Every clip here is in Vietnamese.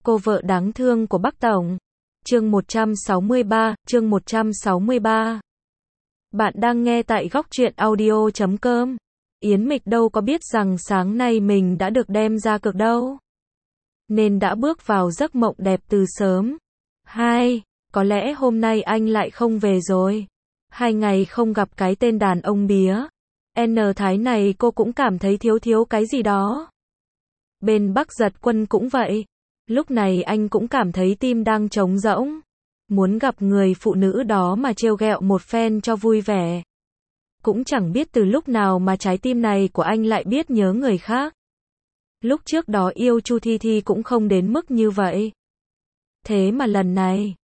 Cô vợ đáng thương của Bắc Tổng. Chương 163. Bạn đang nghe tại góc truyện audio.com. Yến Mịch đâu có biết rằng sáng nay mình đã được đem ra cực đâu. Nên đã bước vào giấc mộng đẹp từ sớm. Có lẽ hôm nay anh lại không về rồi. 2 ngày không gặp cái tên đàn ông bía N Thái này, cô cũng cảm thấy thiếu cái gì đó. Bên Bắc Giật Quân cũng vậy. Lúc này anh cũng cảm thấy tim đang trống rỗng. Muốn gặp người phụ nữ đó mà trêu ghẹo một phen cho vui vẻ. Cũng chẳng biết từ lúc nào mà trái tim này của anh lại biết nhớ người khác. Lúc trước đó yêu Chu Thi Thi cũng không đến mức như vậy. Thế mà lần này,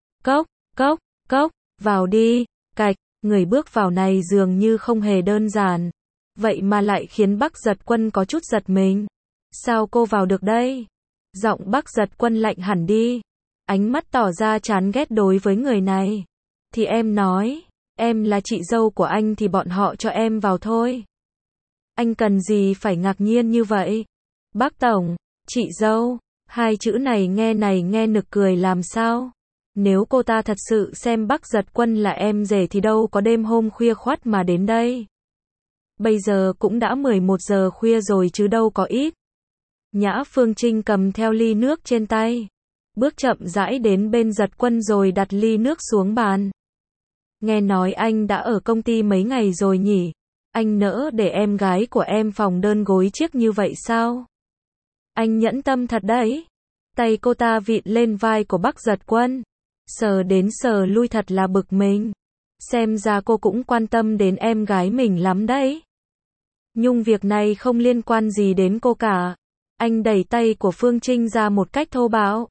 cốc, vào đi, cạch, người bước vào này dường như không hề đơn giản. Vậy mà lại khiến Bắc Giật Quân có chút giật mình. Sao cô vào được đây? Giọng Bắc Giật Quân lạnh hẳn đi. Ánh mắt tỏ ra chán ghét đối với người này. Thì em nói, em là chị dâu của anh thì bọn họ cho em vào thôi. Anh cần gì phải ngạc nhiên như vậy? Bác Tổng, chị dâu, 2 chữ này nghe nực cười làm sao? Nếu cô ta thật sự xem Bắc Giật Quân là em rể thì đâu có đêm hôm khuya khoắt mà đến đây. Bây giờ cũng đã 11 giờ khuya rồi chứ đâu có ít. Nhã Phương Trinh cầm theo ly nước trên tay. Bước chậm rãi đến bên Giật Quân rồi đặt ly nước xuống bàn. Nghe nói anh đã ở công ty mấy ngày rồi nhỉ? Anh nỡ để em gái của em phòng đơn gối chiếc như vậy sao? Anh nhẫn tâm thật đấy. Tay cô ta vịn lên vai của Bắc Giật Quân. Sờ đến sờ lui thật là bực mình. Xem ra cô cũng quan tâm đến em gái mình lắm đấy. Nhưng việc này không liên quan gì đến cô cả. Anh đẩy tay của Phương Trinh ra một cách thô bạo.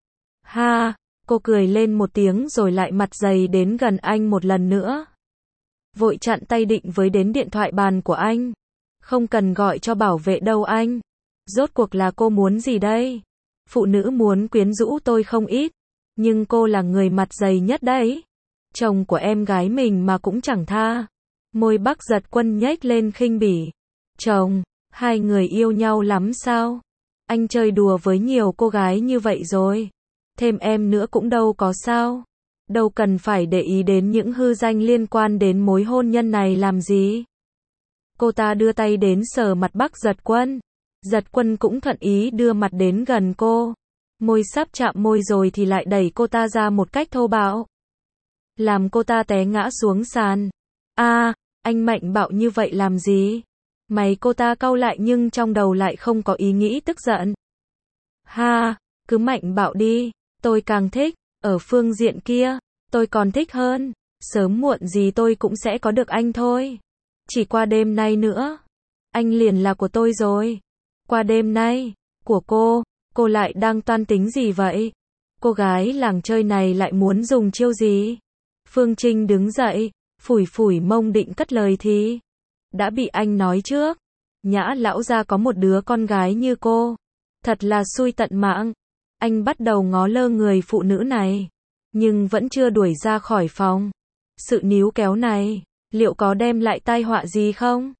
Cô cười lên một tiếng rồi lại mặt dày đến gần anh một lần nữa. Vội chặn tay định với đến điện thoại bàn của anh. Không cần gọi cho bảo vệ đâu anh. Rốt cuộc là cô muốn gì đây? Phụ nữ muốn quyến rũ tôi không ít. Nhưng cô là người mặt dày nhất đấy. Chồng của em gái mình mà cũng chẳng tha. Môi Bắc Giật Quân nhếch lên khinh bỉ. Chồng, 2 người yêu nhau lắm sao? Anh chơi đùa với nhiều cô gái như vậy rồi. Thêm em nữa cũng đâu có sao. Đâu cần phải để ý đến những hư danh liên quan đến mối hôn nhân này làm gì. Cô ta đưa tay đến sờ mặt Bắc Giật Quân. Giật Quân cũng thuận ý đưa mặt đến gần cô. Môi sắp chạm môi rồi thì lại đẩy cô ta ra một cách thô bạo. Làm cô ta té ngã xuống sàn. Anh mạnh bạo như vậy làm gì? Mày cô ta cau lại nhưng trong đầu lại không có ý nghĩ tức giận. Cứ mạnh bạo đi. Tôi càng thích. Ở phương diện kia, tôi còn thích hơn. Sớm muộn gì tôi cũng sẽ có được anh thôi. Chỉ qua đêm nay nữa. Anh liền là của tôi rồi. Qua đêm nay, của cô lại đang toan tính gì vậy? Cô gái làng chơi này lại muốn dùng chiêu gì? Phương Trinh đứng dậy, phủi mông định cất lời thì đã bị anh nói trước. Nhã lão gia có một đứa con gái như cô. Thật là xui tận mạng. Anh bắt đầu ngó lơ người phụ nữ này. Nhưng vẫn chưa đuổi ra khỏi phòng. Sự níu kéo này, liệu có đem lại tai họa gì không?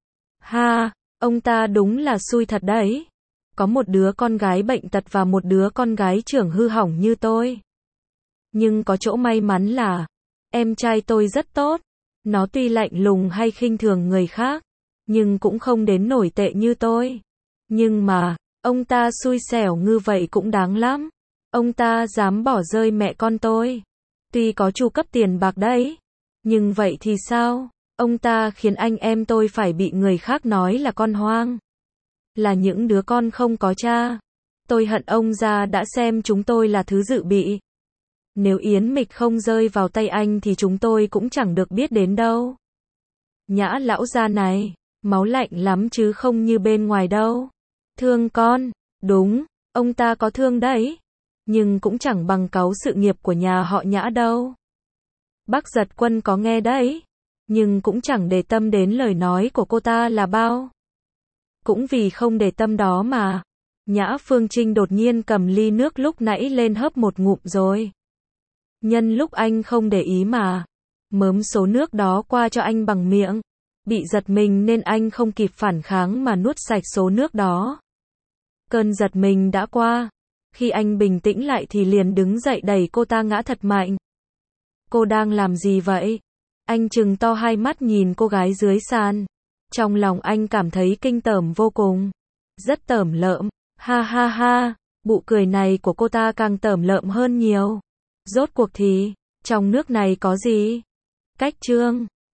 Ông ta đúng là xui thật đấy. Có một đứa con gái bệnh tật và một đứa con gái trưởng hư hỏng như tôi. Nhưng có chỗ may mắn là em trai tôi rất tốt. Nó tuy lạnh lùng hay khinh thường người khác, nhưng cũng không đến nổi tệ như tôi. Nhưng mà, ông ta xui xẻo như vậy cũng đáng lắm. Ông ta dám bỏ rơi mẹ con tôi. Tuy có chu cấp tiền bạc đấy, nhưng vậy thì sao? Ông ta khiến anh em tôi phải bị người khác nói là con hoang. Là những đứa con không có cha. Tôi hận ông già đã xem chúng tôi là thứ dự bị. Nếu Yến Mịch không rơi vào tay anh thì chúng tôi cũng chẳng được biết đến đâu. Nhã lão gia này, máu lạnh lắm chứ không như bên ngoài đâu. Thương con, đúng, ông ta có thương đấy. Nhưng cũng chẳng bằng cáu sự nghiệp của nhà họ Nhã đâu. Bắc Giật Quân có nghe đấy. Nhưng cũng chẳng để tâm đến lời nói của cô ta là bao. Cũng vì không để tâm đó mà. Nhã Phương Trinh đột nhiên cầm ly nước lúc nãy lên hớp một ngụm rồi. Nhân lúc anh không để ý mà mớm số nước đó qua cho anh bằng miệng. Bị giật mình nên anh không kịp phản kháng mà nuốt sạch số nước đó. Cơn giật mình đã qua. Khi anh bình tĩnh lại thì liền đứng dậy đẩy cô ta ngã thật mạnh. Cô đang làm gì vậy? Anh trừng to hai mắt nhìn cô gái dưới sàn. Trong lòng anh cảm thấy kinh tởm vô cùng. Rất tởm lợm. Ha ha ha. Bụ cười này của cô ta càng tởm lợm hơn nhiều. Rốt cuộc thì, trong nước này có gì? Cách chương